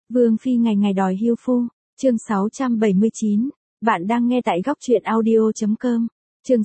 Vương phi ngày ngày đòi hưu phu, chương 679, bạn đang nghe tại góc truyện audio.com. Chương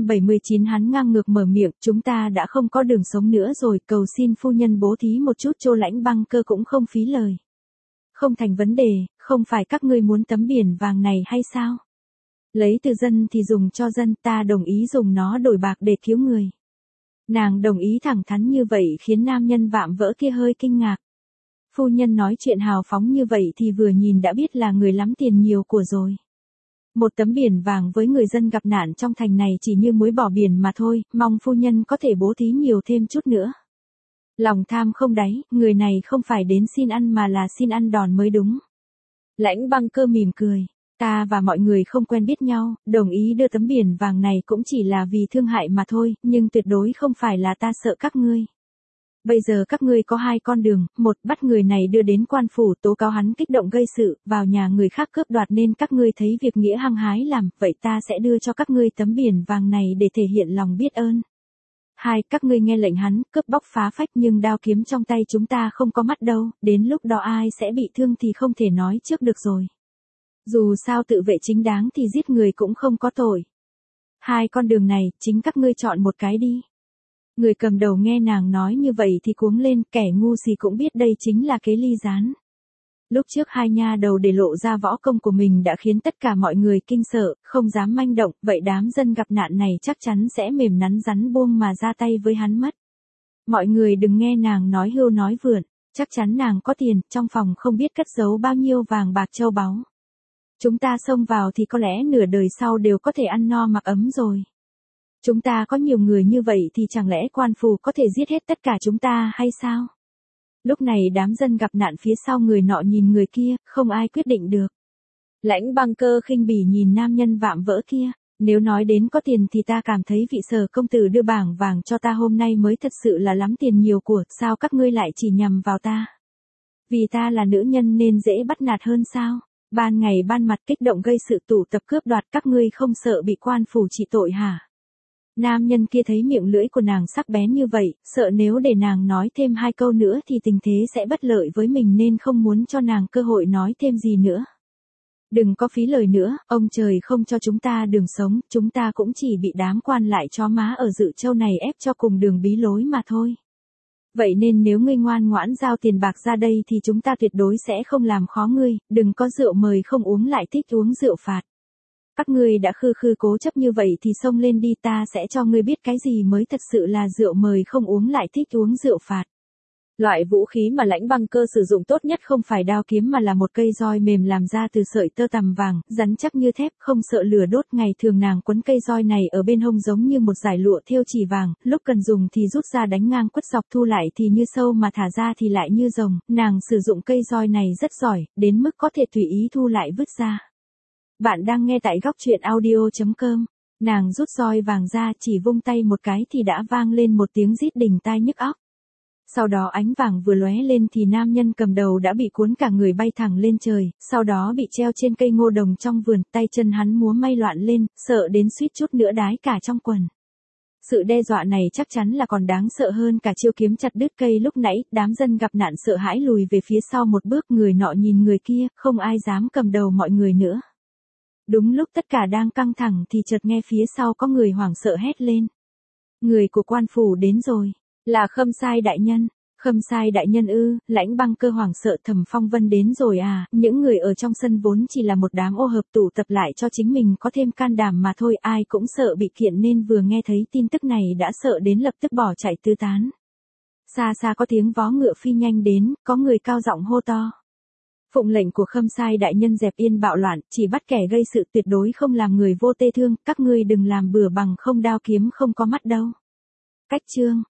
679 hắn ngang ngược mở miệng, chúng ta đã không có đường sống nữa rồi, cầu xin phu nhân bố thí một chút cho Lãnh Băng Cơ cũng không phí lời. Không thành vấn đề, không phải các ngươi muốn tấm biển vàng này hay sao? Lấy từ dân thì dùng cho dân, ta đồng ý dùng nó đổi bạc để cứu người. Nàng đồng ý thẳng thắn như vậy khiến nam nhân vạm vỡ kia hơi kinh ngạc. Phu nhân nói chuyện hào phóng như vậy thì vừa nhìn đã biết là người lắm tiền nhiều của rồi. Một tấm biển vàng với người dân gặp nạn trong thành này chỉ như muối bỏ biển mà thôi, mong phu nhân có thể bố thí nhiều thêm chút nữa. Lòng tham không đáy, người này không phải đến xin ăn mà là xin ăn đòn mới đúng. Lãnh Băng Cơ mỉm cười, ta và mọi người không quen biết nhau, đồng ý đưa tấm biển vàng này cũng chỉ là vì thương hại mà thôi, nhưng tuyệt đối không phải là ta sợ các ngươi. Bây giờ các ngươi có hai con đường, một bắt người này đưa đến quan phủ tố cáo hắn kích động gây sự, vào nhà người khác cướp đoạt nên các ngươi thấy việc nghĩa hăng hái làm, vậy ta sẽ đưa cho các ngươi tấm biển vàng này để thể hiện lòng biết ơn. Hai, các ngươi nghe lệnh hắn, cướp bóc phá phách nhưng đao kiếm trong tay chúng ta không có mắt đâu, đến lúc đó ai sẽ bị thương thì không thể nói trước được rồi. Dù sao tự vệ chính đáng thì giết người cũng không có tội. Hai con đường này, chính các ngươi chọn một cái đi. Người cầm đầu nghe nàng nói như vậy thì cuống lên, kẻ ngu si cũng biết đây chính là kế ly gián. Lúc trước hai nha đầu để lộ ra võ công của mình đã khiến tất cả mọi người kinh sợ, không dám manh động, vậy đám dân gặp nạn này chắc chắn sẽ mềm nắn rắn buông mà ra tay với hắn mất. Mọi người đừng nghe nàng nói hưu nói vượn, chắc chắn nàng có tiền, trong phòng không biết cất giấu bao nhiêu vàng bạc châu báu. Chúng ta xông vào thì có lẽ nửa đời sau đều có thể ăn no mặc ấm rồi. Chúng ta có nhiều người như vậy thì chẳng lẽ quan phủ có thể giết hết tất cả chúng ta hay sao? Lúc này đám dân gặp nạn phía sau người nọ nhìn người kia, không ai quyết định được. Lãnh Băng Cơ khinh bỉ nhìn nam nhân vạm vỡ kia, nếu nói đến có tiền thì ta cảm thấy vị Sở công tử đưa bảng vàng cho ta hôm nay mới thật sự là lắm tiền nhiều của, sao các ngươi lại chỉ nhằm vào ta? Vì ta là nữ nhân nên dễ bắt nạt hơn sao? Ban ngày ban mặt kích động gây sự tụ tập cướp đoạt, các ngươi không sợ bị quan phủ trị tội hả? Nam nhân kia thấy miệng lưỡi của nàng sắc bén như vậy, sợ nếu để nàng nói thêm hai câu nữa thì tình thế sẽ bất lợi với mình nên không muốn cho nàng cơ hội nói thêm gì nữa. Đừng có phí lời nữa, ông trời không cho chúng ta đường sống, chúng ta cũng chỉ bị đám quan lại chó má ở Dự Châu này ép cho cùng đường bí lối mà thôi. Vậy nên nếu ngươi ngoan ngoãn giao tiền bạc ra đây thì chúng ta tuyệt đối sẽ không làm khó ngươi, đừng có rượu mời không uống lại thích uống rượu phạt. Các ngươi đã khư cố chấp như vậy thì xông lên đi, ta sẽ cho ngươi biết cái gì mới thật sự là rượu mời không uống lại thích uống rượu phạt. Loại vũ khí mà Lãnh Băng Cơ sử dụng tốt nhất không phải đao kiếm mà là một cây roi mềm làm ra từ sợi tơ tằm vàng, rắn chắc như thép, không sợ lửa đốt. Ngày thường nàng quấn cây roi này ở bên hông giống như một dải lụa thêu chỉ vàng, lúc cần dùng thì rút ra đánh ngang quất dọc, thu lại thì như sâu mà thả ra thì lại như rồng. Nàng sử dụng cây roi này rất giỏi, đến mức có thể tùy ý thu lại vứt ra. Bạn đang nghe tại góc truyện audio.com. Nàng rút roi vàng ra, chỉ vung tay một cái thì đã vang lên một tiếng rít đình tai nhức óc. Sau đó ánh vàng vừa lóe lên thì nam nhân cầm đầu đã bị cuốn cả người bay thẳng lên trời, sau đó bị treo trên cây ngô đồng trong vườn, tay chân hắn múa may loạn lên, sợ đến suýt chút nữa đái cả trong quần. Sự đe dọa này chắc chắn là còn đáng sợ hơn cả chiêu kiếm chặt đứt cây lúc nãy, đám dân gặp nạn sợ hãi lùi về phía sau một bước, người nọ nhìn người kia, không ai dám cầm đầu mọi người nữa. Đúng lúc tất cả đang căng thẳng thì chợt nghe phía sau có người hoảng sợ hét lên. Người của quan phủ đến rồi, là Khâm Sai đại nhân. Khâm Sai đại nhân ư? Lãnh Băng Cơ hoảng sợ, Thẩm Phong Vân đến rồi à? Những người ở trong sân vốn chỉ là một đám ô hợp tụ tập lại cho chính mình có thêm can đảm mà thôi, ai cũng sợ bị kiện nên vừa nghe thấy tin tức này đã sợ đến lập tức bỏ chạy tứ tán. Xa xa có tiếng vó ngựa phi nhanh đến, có người cao giọng hô to. Phụng lệnh của Khâm Sai đại nhân dẹp yên bạo loạn, chỉ bắt kẻ gây sự, tuyệt đối không làm người vô tê thương, các ngươi đừng làm bừa bằng không, đao kiếm không có mắt đâu. Cách chương